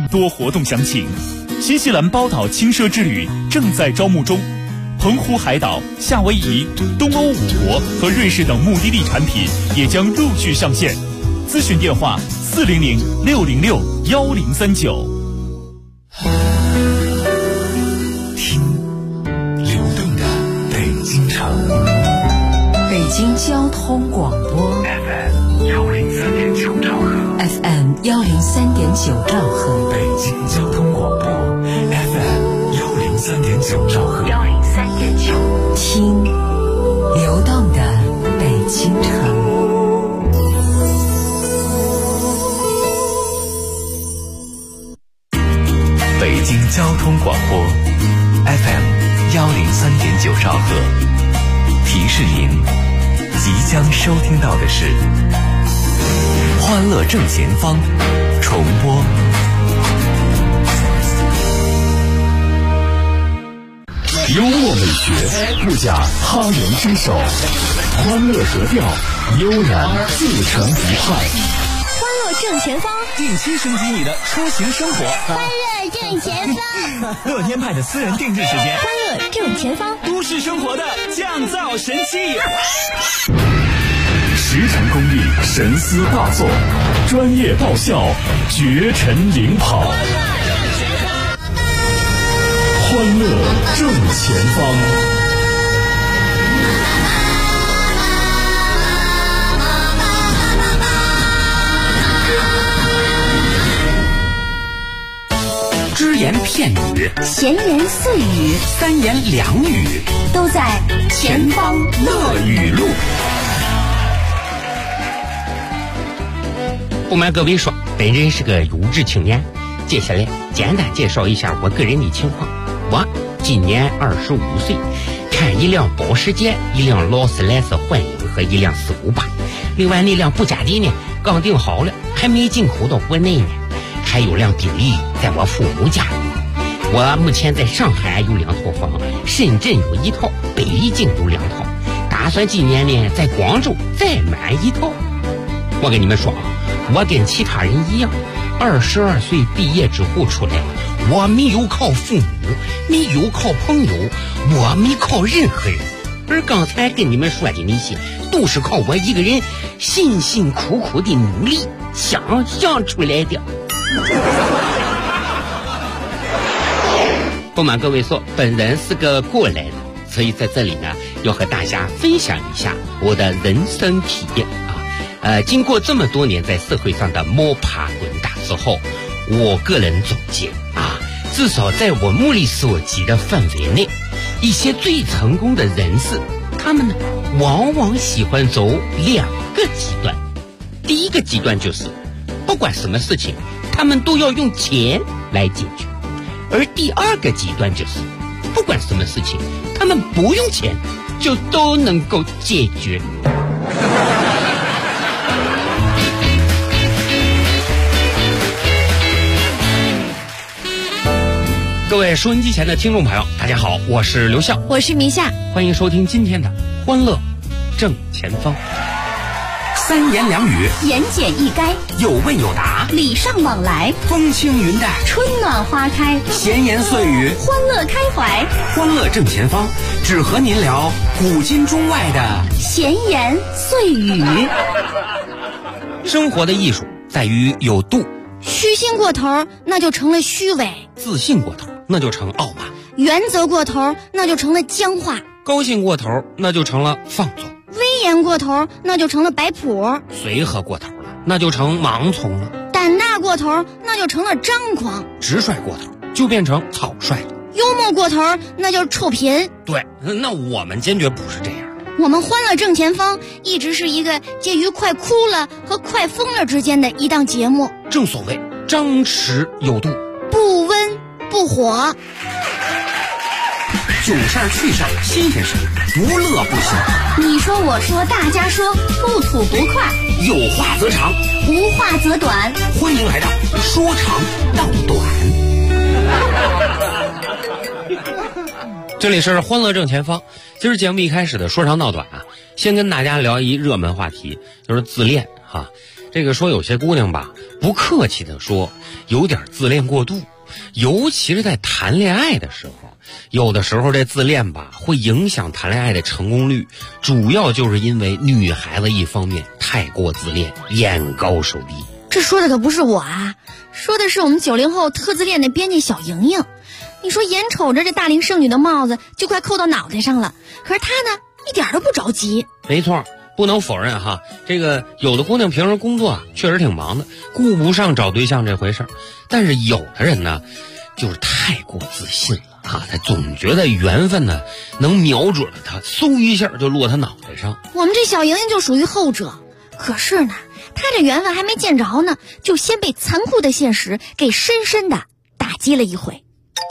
多活动详情。新西兰包岛轻奢之旅正在招募中，澎湖海岛、夏威夷、东欧5国和瑞士等目的地产品也将陆续上线。咨询电话400-606-1039。 听流动的北京城， 北京交通广播 FM 103.9兆赫 ，FM 103.9兆赫， 北京交通广播 FM 103.9兆赫 ，103.9，听流动的北京城。 北京交通广播 FM 103.9兆赫，提示您即将收听到的是欢乐正前方重播。幽默美学不假他人之手，欢乐格调悠然自成一派。 欢乐正前方， 定期升级你的出行生活。 欢乐正前方， 乐天派的私人定制时间。 欢乐正前方， 都市生活的降噪神器。 实诚公益，神思大作，专业爆笑，绝尘领跑。欢乐正前方。 只言片语， 闲言碎语， 三言两语， 都在前方乐语录。 不瞒各位说，本人是个优质青年。接下来简单介绍一下我个人的情况。我今年25岁，看一辆保时捷，一辆劳斯莱斯幻影和一辆458。另外那辆布加迪呢，刚订好了，还没进口到国内呢。还有辆宾利在我父母家里。我目前在上海有2套房，深圳有1套，北京有2套，打算今年呢在广州再买1套。我跟你们说啊，我跟其他人一样，22岁毕业之后出来，我没有靠父母，没有靠朋友，我没靠任何人。而刚才跟你们说的那些，都是靠我一个人辛辛苦苦的努力想象出来的。不瞒各位说，本人是个过来人，所以在这里呢，要和大家分享一下我的人生体验啊。经过这么多年在社会上的摸爬滚打之后，我个人总结啊，至少在我目力所及的范围内，一些最成功的人士，他们呢，往往喜欢走2个极端。第一个极端就是，不管什么事情，他们都要用钱来解决。而第2个极端就是，不管什么事情，他们不用钱就都能够解决。各位收音机前的听众朋友，大家好，我是刘笑， 我是明夏， 欢迎收听今天的欢乐正前方。 三言两语， 言简意赅， 有问有答， 礼尚往来， 风轻云淡， 春暖花开， 闲言碎语， 欢乐开怀。 欢乐正前方，只和您聊古今中外的闲言碎语。 生活的艺术在于有度， 虚心过头那就成了虚伪， 自信过头那就成傲慢， 原则过头那就成了僵化， 高兴过头那就成了放纵， 威严过头那就成了摆谱， 随和过头了那就成盲从了， 胆大过头那就成了张狂， 直率过头就变成草率了， 幽默过头那就是臭贫。 对，那我们坚决不是这样。 我们欢乐正前方一直是一个介于快哭了和快疯了之间的一档节目， 正所谓张弛有度， 不温不火。 囧事儿趣事儿新鲜事儿，不乐不行。 你说我说大家说，不吐不快， 有话则长， 无话则短。 欢迎来到说长道短。 这里是欢乐正前方。今儿节目一开始的说长道短啊，先跟大家聊一热门话题，就是自恋哈。这个说有些姑娘吧， 不客气的说，有点自恋过度。尤其是在谈恋爱的时候，有的时候这自恋吧会影响谈恋爱的成功率，主要就是因为女孩子一方面太过自恋，眼高手低。 这说的可不是我啊，说的是我们90后特自恋的编辑小莹莹。你说眼瞅着这大龄剩女的帽子就快扣到脑袋上了，可是她呢一点都不着急。 没错，不能否认哈，这个有的姑娘平时工作啊确实挺忙的，顾不上找对象这回事儿。但是有的人呢，就是太过自信了啊，他总觉得缘分呢能瞄准了他，嗖一下就落他脑袋上。 我们这小莹莹就属于后者，可是呢，她这缘分还没见着呢，就先被残酷的现实给深深的打击了一回。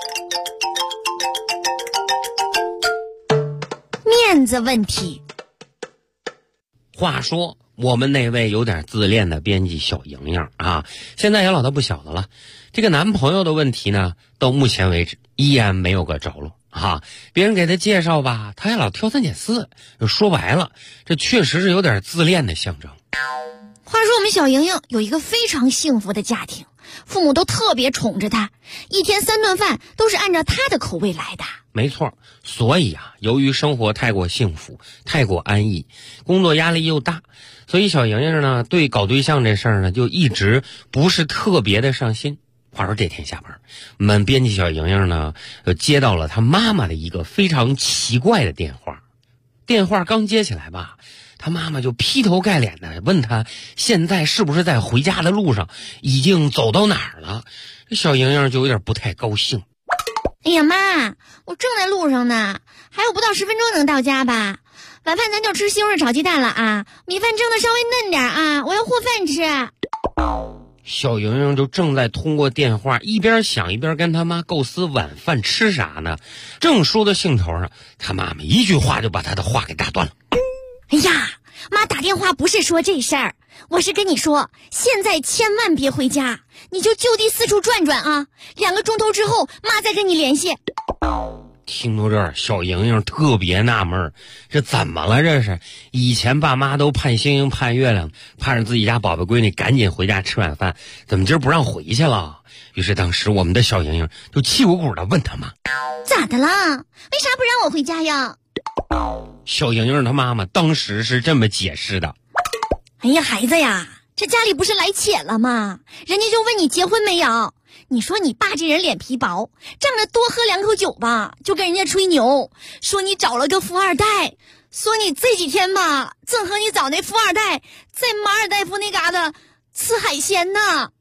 面子问题。 话说我们那位有点自恋的编辑小莹莹啊，现在也老大不小的了，这个男朋友的问题呢，到目前为止依然没有个着落啊。别人给他介绍吧，他也老挑三拣四，说白了，这确实是有点自恋的象征。 话说我们小莹莹有一个非常幸福的家庭，父母都特别宠着她，一天3顿饭都是按照她的口味来的。 没错，所以啊，由于生活太过幸福，太过安逸，工作压力又大，所以小莹莹呢，对搞对象这事儿呢，就一直不是特别的上心。话说这天下班，我们编辑小莹莹呢，接到了她妈妈的一个非常奇怪的电话。电话刚接起来吧，她妈妈就劈头盖脸的问她现在是不是在回家的路上，已经走到哪儿了。这小莹莹就有点不太高兴。 哎呀妈，我正在路上呢，还有不到10分钟能到家吧。晚饭咱就吃西红柿炒鸡蛋了啊，米饭蒸的稍微嫩点啊，我要和饭吃。 小莹莹就正在通过电话一边想一边跟他妈构思晚饭吃啥呢，正说到兴头上，他妈妈一句话就把他的话给打断了。 哎呀，妈打电话不是说这事儿，我是跟你说，现在千万别回家，你就地四处转转啊，2个钟头之后妈再跟你联系。 听到这儿，小莹莹特别纳闷，这怎么了？这是以前爸妈都盼星星盼月亮，盼着自己家宝贝闺女赶紧回家吃晚饭，怎么今儿不让回去了？于是当时我们的小莹莹就气鼓鼓的问他妈： 咋的啦？为啥不让我回家呀？ 小莹莹她妈妈当时是这么解释的： 哎呀，孩子呀，这家里不是来且了吗？人家就问你结婚没有，你说你爸这人脸皮薄，仗着多喝2口酒吧，就跟人家吹牛，说你找了个富二代，说你这几天吧，正和你找那富二代在马尔代夫那嘎达吃海鲜呢。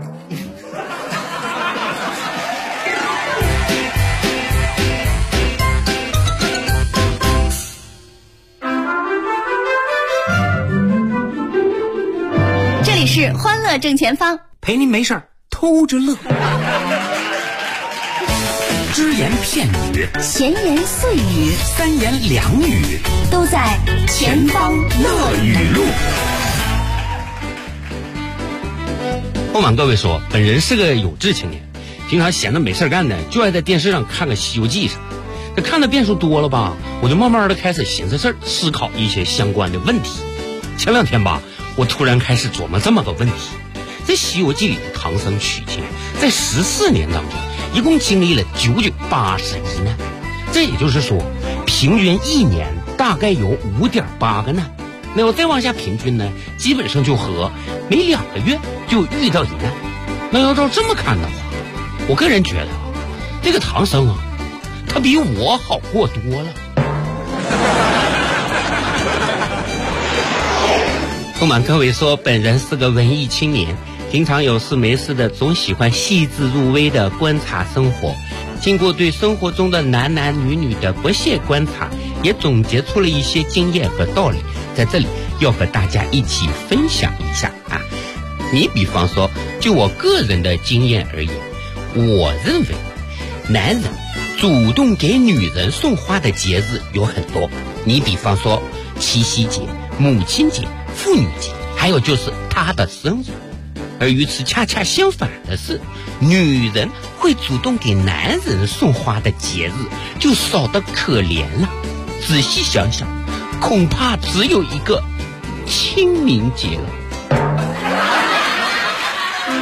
这里是欢乐正前方， 陪您没事偷着乐。只言片语， 闲言碎语， 三言两语， 都在前方乐语录。 不瞒各位说，本人是个有志青年，平常闲得没事干的，就爱在电视上看个《西游记》啥。这看的遍数多了吧，我就慢慢的开始寻思事儿，思考一些相关的问题。前2天吧，我突然开始琢磨这么个问题：在《西游记》里的唐僧取经，在14年当中，一共经历了981难，这也就是说，平均1年大概有5.8个难。那要再往下平均呢，基本上就和每2个月就遇到一难。那要照这么看的话，我个人觉得，这个唐僧啊，他比我好过多了。不瞒各位说，本人是个文艺青年，平常有事没事的总喜欢细致入微的观察生活，经过对生活中的男男女女的不懈观察，也总结出了一些经验和道理，在这里要和大家一起分享一下啊。你比方说，就我个人的经验而言，我认为男人主动给女人送花的节日有很多，你比方说七夕节、母亲节、妇女节，还有就是他的生日。而与此恰恰相反的是，女人会主动给男人送花的节日就少得可怜了。仔细想想，恐怕只有一个清明节了。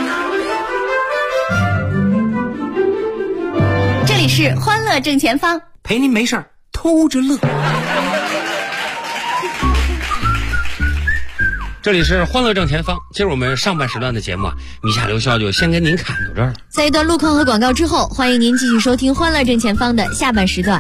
是欢乐正前方， 陪您没事儿偷着乐。 这里是欢乐正前方。今儿我们上半时段的节目米夏刘笑就先跟您侃到这儿了。 在一段路况和广告之后，欢迎您继续收听欢乐正前方的下半时段。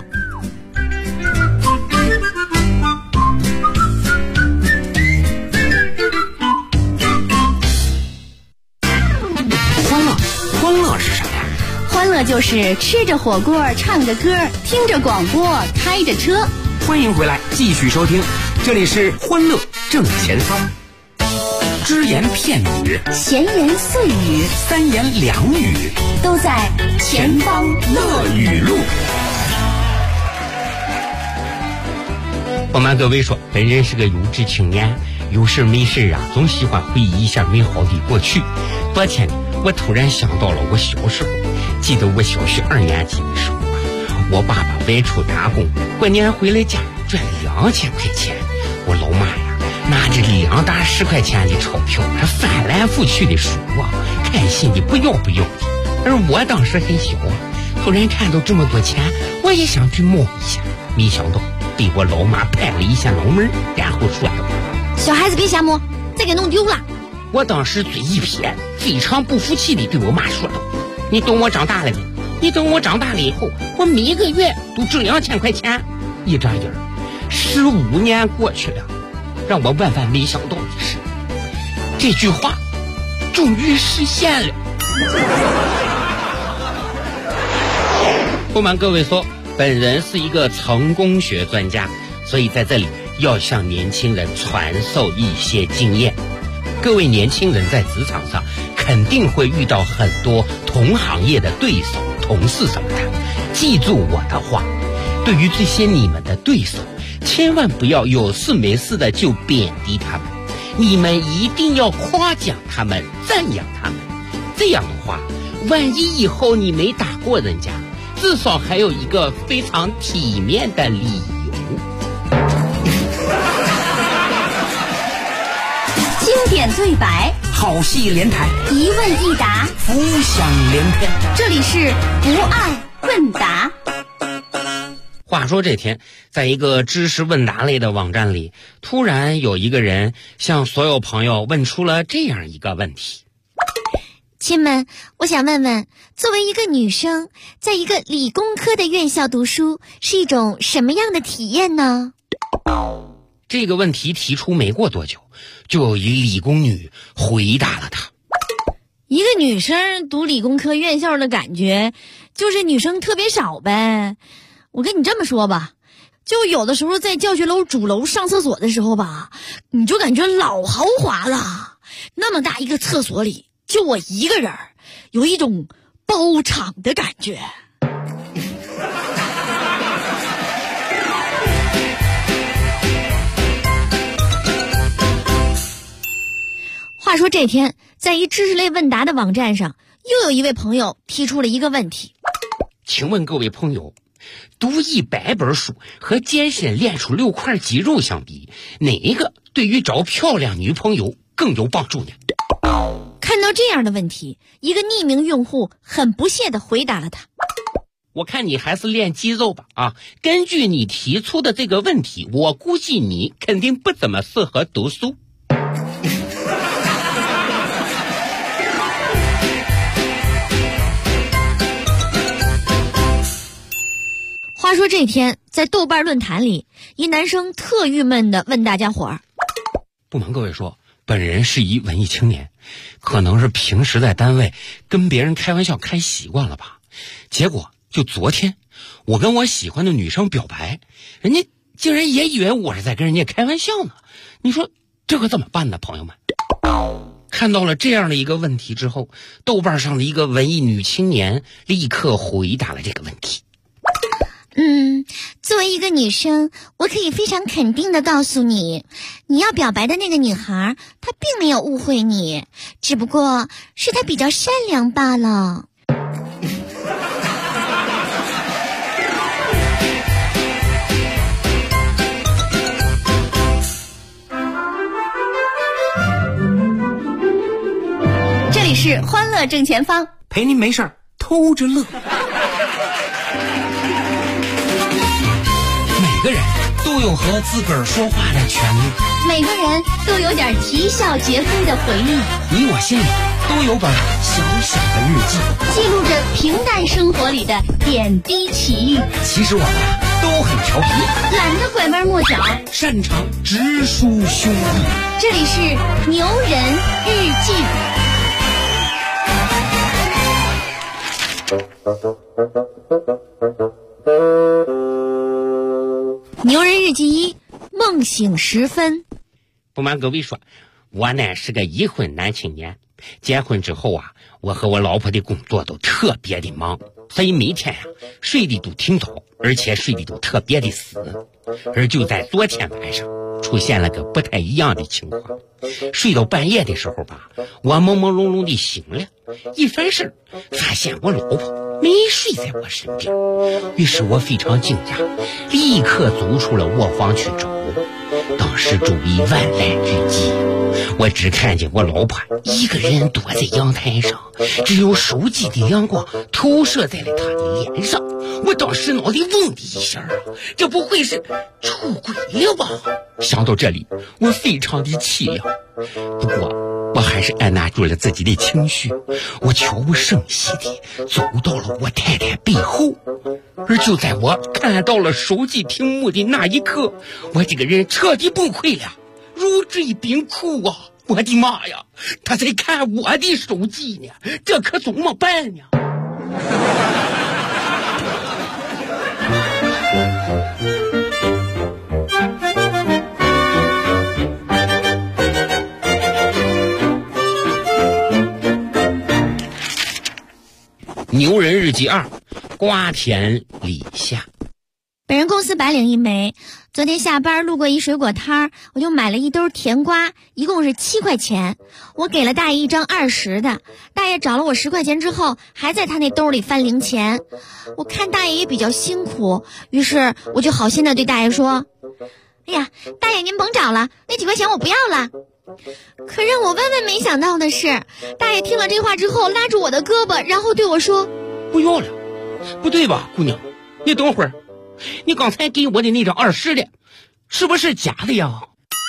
欢乐是什么呀？ 欢乐就是吃着火锅，唱着歌，听着广播，开着车。 欢迎回来，继续收听，这里是欢乐正前方。只言片语， 闲言碎语， 三言两语， 都在前方乐语录。 我瞒各位说，本人是个优质青年，有事没事啊，总喜欢回忆一下美好的过去。昨天我突然想到了我小时候，记得我小学2年级的时候啊，我爸爸外出打工，过年回来家赚了2000块钱，我老妈呀拿着2沓10块钱的钞票，还翻来覆去的数啊，开心的不要不要的。而我当时很小啊，突然看到这么多钱，我也想去摸一下，没想到被我老妈拍了一下脑门，然后说道：“ 小孩子别瞎摸，再给弄丢了。” 我当时嘴一撇，非常不服气地对我妈说道：“你等我长大了没？你等我长大了以后，我每一个月都挣2000块钱。”一眨眼，15年过去了，让我万万没想到的是，这句话终于实现了。不瞒各位说，本人是一个成功学专家，所以在这里要向年轻人传授一些经验。各位年轻人在职场上肯定会遇到很多同行业的对手、同事什么的，记住我的话，对于这些你们的对手，千万不要有事没事的就贬低他们，你们一定要夸奖他们、赞扬他们。这样的话，万一以后你没打过人家，至少还有一个非常体面的理由。 经典对白， 好戏连台， 一问一答， 浮想联翩。 这里是不爱问答。 话说这天，在一个知识问答类的网站里，突然有一个人向所有朋友问出了这样一个问题： 亲们，我想问问，作为一个女生，在一个理工科的院校读书，是一种什么样的体验呢？ 这个问题提出没过多久，就有一理工女回答了他。 一个女生读理工科院校的感觉，就是女生特别少呗。我跟你这么说吧，就有的时候在教学楼主楼上厕所的时候吧，你就感觉老豪华了。那么大一个厕所里，就我一个人，有一种包场的感觉。话说这天，在一知识类问答的网站上，又有一位朋友提出了一个问题： 请问各位朋友，读100本书和健身练出6块肌肉相比，哪一个对于找漂亮女朋友更有帮助呢？ 看到这样的问题，一个匿名用户很不屑地回答了他： 我看你还是练肌肉吧啊！根据你提出的这个问题，我估计你肯定不怎么适合读书。 话说这天，在豆瓣论坛里，一男生特郁闷地问大家伙儿： 不瞒各位说，本人是一文艺青年，可能是平时在单位跟别人开玩笑开习惯了吧，结果就昨天我跟我喜欢的女生表白，人家竟然也以为我是在跟人家开玩笑呢。你说这可怎么办呢，朋友们？看到了这样的一个问题之后，豆瓣上的一个文艺女青年立刻回答了这个问题： 作为一个女生，我可以非常肯定地告诉你，你要表白的那个女孩，她并没有误会你，只不过是她比较善良罢了。这里是欢乐正前方， 陪您没事儿偷着乐。 个人都有和自个儿说话的权利， 每个人都有点啼笑皆非的回忆， 你我心里都有本小小的日记， 记录着平淡生活里的点滴奇遇。 其实我们都很调皮， 懒得拐弯抹角， 擅长直抒胸臆。 这里是牛人日记。牛人日记1，梦醒时分。 不瞒各位说，我呢是个已婚男青年。结婚之后啊，我和我老婆的工作都特别的忙，所以每天睡得都挺早，而且睡得都特别的死。而就在昨天晚上，出现了个不太一样的情况。睡到半夜的时候吧，我朦朦胧胧的醒了，一翻身发现我老婆没睡在我身边。于是我非常惊讶，立刻走出了卧房去找。当时周围万籁俱寂，我只看见我老婆一个人躲在阳台上，只有手机的阳光投射在了她的脸上。我当时脑袋嗡的一下啊，这不会是出轨了吧？想到这里，我非常的凄凉。不过我还是按捺住了自己的情绪，我悄无声息地走到了我太太背后。而就在我看到了手机屏幕的那一刻，我这个人彻底崩溃了，如坠冰窟啊！我的妈呀，他在看我的手机呢，这可怎么办呢？牛人日记2，瓜田李下。 本人公司白领一枚，昨天下班路过一水果摊儿，我就买了一兜甜瓜，一共是7块钱。我给了大爷一张20的，大爷找了我10块钱之后，还在他那兜里翻零钱。我看大爷也比较辛苦，于是我就好心的对大爷说：“哎呀，大爷您甭找了，那几块钱我不要了。”可让我万万没想到的是，大爷听了这话之后，拉住我的胳膊，然后对我说：“ 不要了。”不对吧，姑娘？你等会儿，你刚才给我的那张20的，是不是假的呀？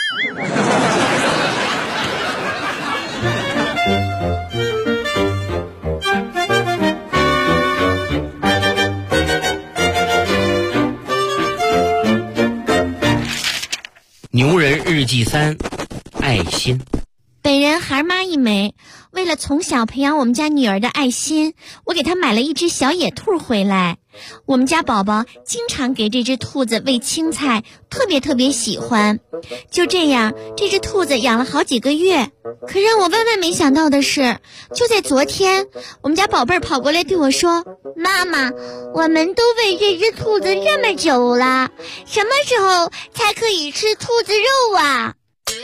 牛人日记3，爱心。 本人孩妈一枚，为了从小培养我们家女儿的爱心，我给她买了一只小野兔回来。我们家宝宝经常给这只兔子喂青菜，特别喜欢。就这样，这只兔子养了好几个月。可让我万万没想到的是，就在昨天，我们家宝贝儿跑过来对我说：“妈妈，我们都喂这只兔子这么久了，什么时候才可以吃兔子肉啊？”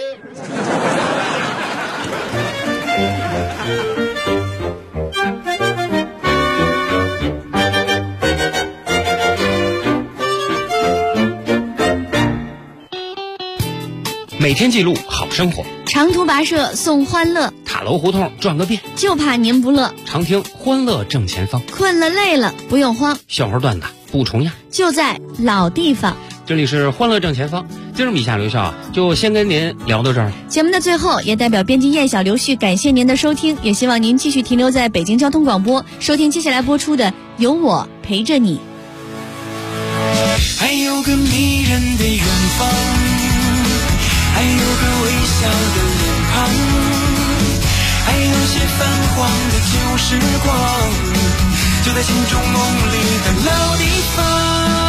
每天记录好生活， 长途跋涉送欢乐， 塔楼胡同转个遍， 就怕您不乐。 常听欢乐正前方， 困了累了不用慌， 笑话段子不重样， 就在老地方。 这里是欢乐正前方，今儿米夏刘笑就先跟您聊到这儿。 节目的最后，也代表编辑燕小刘旭感谢您的收听，也希望您继续停留在北京交通广播，收听接下来播出的《有我陪着你》。 还有个迷人的远方，还有个微笑的脸庞，还有些泛黄的旧时光，就在心中梦里的老地方。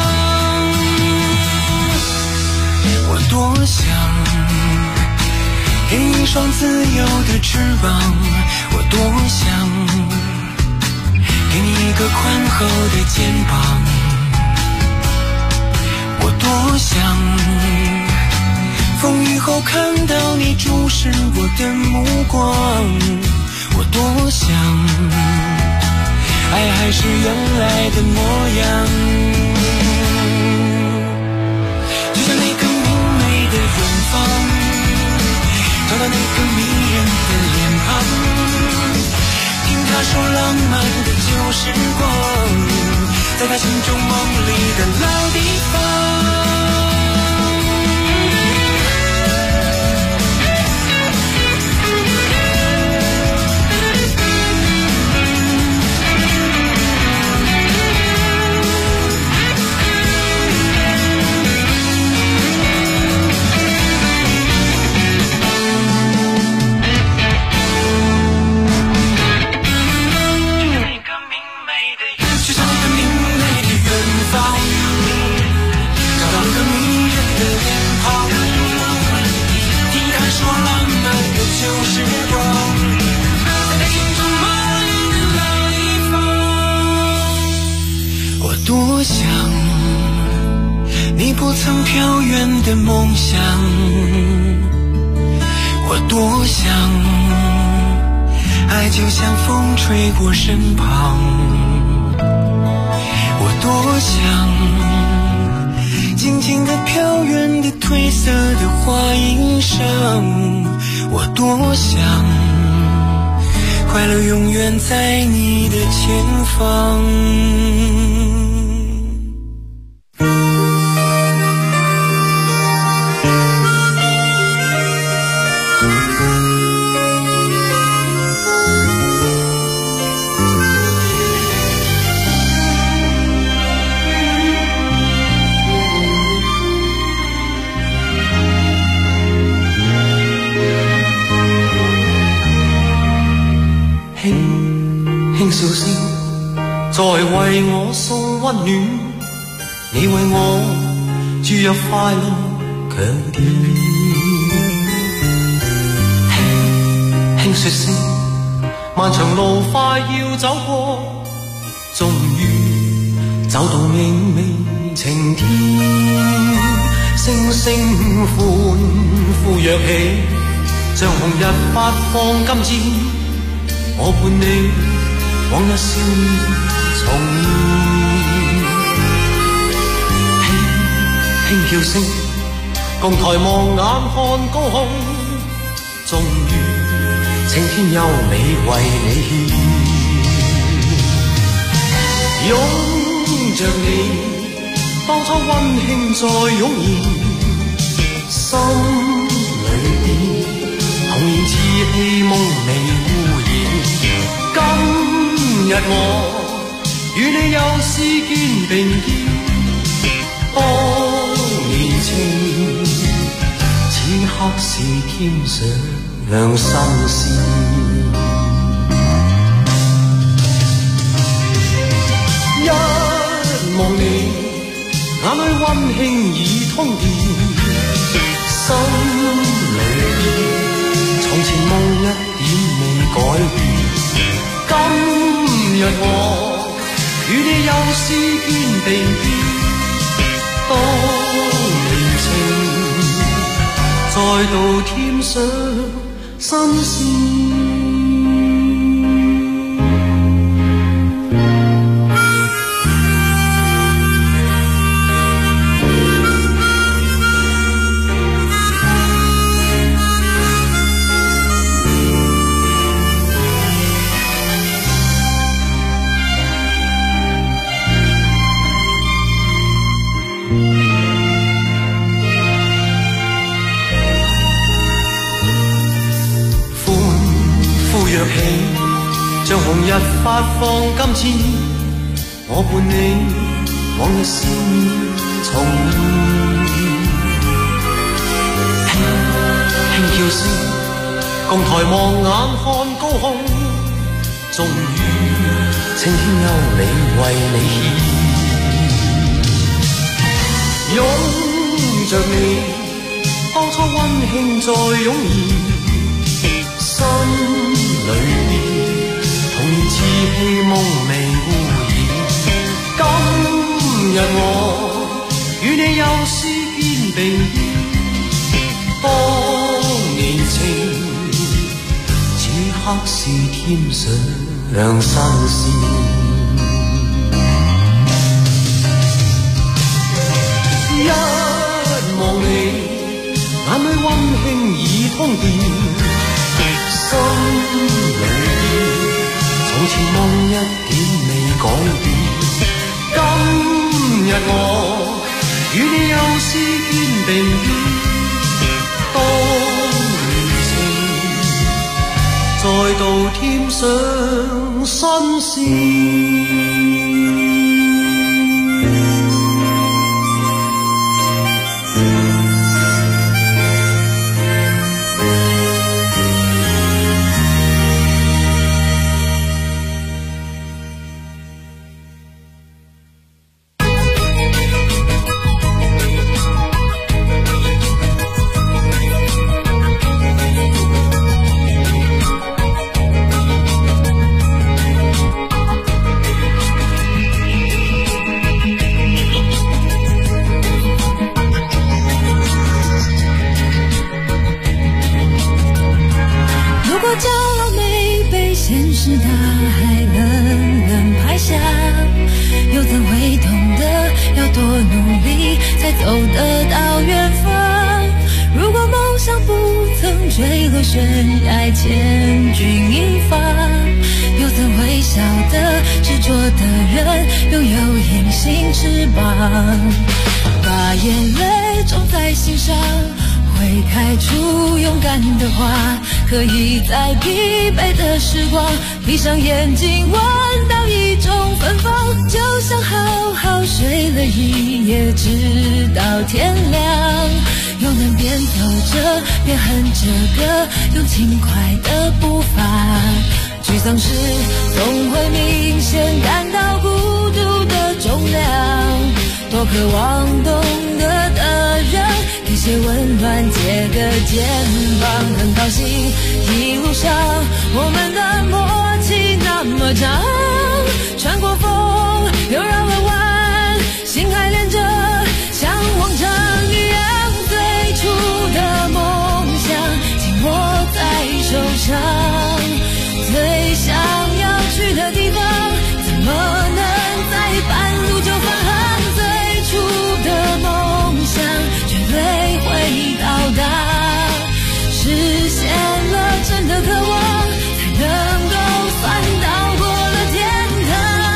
我多想给你一双自由的翅膀，我多想给你一个宽厚的肩膀，我多想风雨后看到你注视我的目光，我多想爱还是原来的模样，就像那个明媚的远方，找到那个迷人的脸庞，听他说浪漫的旧时光，在他心中梦里的老地方。 不曾飘远的梦想，我多想爱就像风吹过身旁，我多想静静地飘远的褪色的花衣裳，我多想快乐永远在你的前方。輕笑聲在為我送溫暖，你為我注入快樂強電。輕說聲漫長路快要走過，終於走到明媚晴天。星星歡呼躍起，像紅日發放金箭，我伴你往日少年重現，輕叫聲共抬望眼看高空，終於青天優美為你獻，擁着你當初溫馨再湧現，心裏邊童年稚氣夢未污染。今日我與你又是肩並肩，當年情此刻是添上新鮮。一望你眼裏溫馨已通電，心裏邊從前夢一點未改變。今日我與你又是肩並肩，當年情再度添上新鮮。像紅日發放金箭，我伴你往日少年重現，輕叫聲共抬望眼看高空，終於青天優美為你獻，擁着你當初溫馨再湧現，心裏邊童年稚氣夢未污染。今日我與你又是肩並肩，當年情此刻是添上新鮮。一望你眼裏溫馨已通電，心裏邊從前夢一點未改變。今日我與你又是肩並肩，當年情再度添上新鮮。 坠落悬崖，千钧一发。又曾微笑的执着的人，拥有隐形翅膀，把眼泪种在心上，会开出勇敢的花。可以在疲惫的时光，闭上眼睛闻到一种芬芳，就像好好睡了一夜，直到天亮。又能边走着边哼着歌，用轻快的步伐。沮丧时总会明显感到孤独的重量，多渴望懂得的人，给些温暖，借个肩膀。很高兴一路上我们的默契那么长，穿过风又绕了弯，心还连着，像往常一样，最初的梦想紧握在手上。最想要去的地方，怎么能在半路就返航？最初的梦想绝对会到达，实现了真的渴望，才能够算到过了天堂。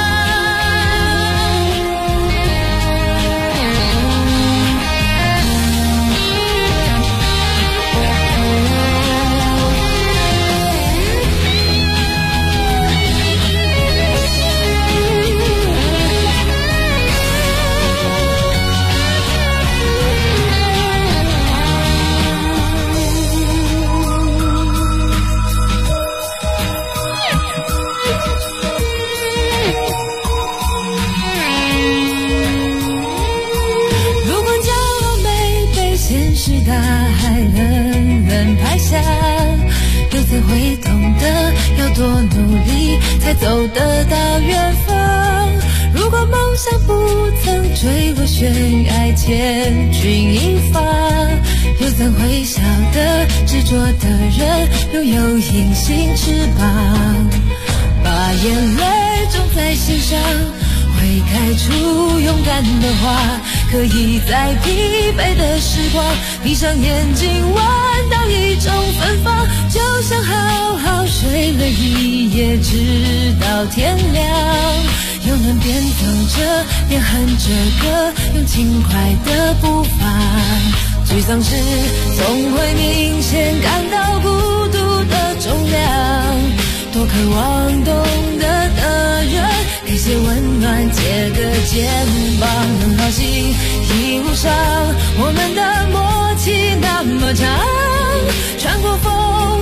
大海冷冷拍下，又怎会懂得要多努力才走得到远方？如果梦想不曾坠落悬崖，千钧一发，又怎会晓得执着的人拥有隐形翅膀？把眼泪种在心上，会开出勇敢的花。可以在疲惫的时光，闭上眼睛闻到一种芬芳，就像好好睡了一夜，直到天亮。又能边走着边哼着歌，用轻快的步伐。沮丧时总会明显感到孤独的重量，多渴望懂得的人，给些温暖，借个肩膀。很高兴一路上我们的默契那么长，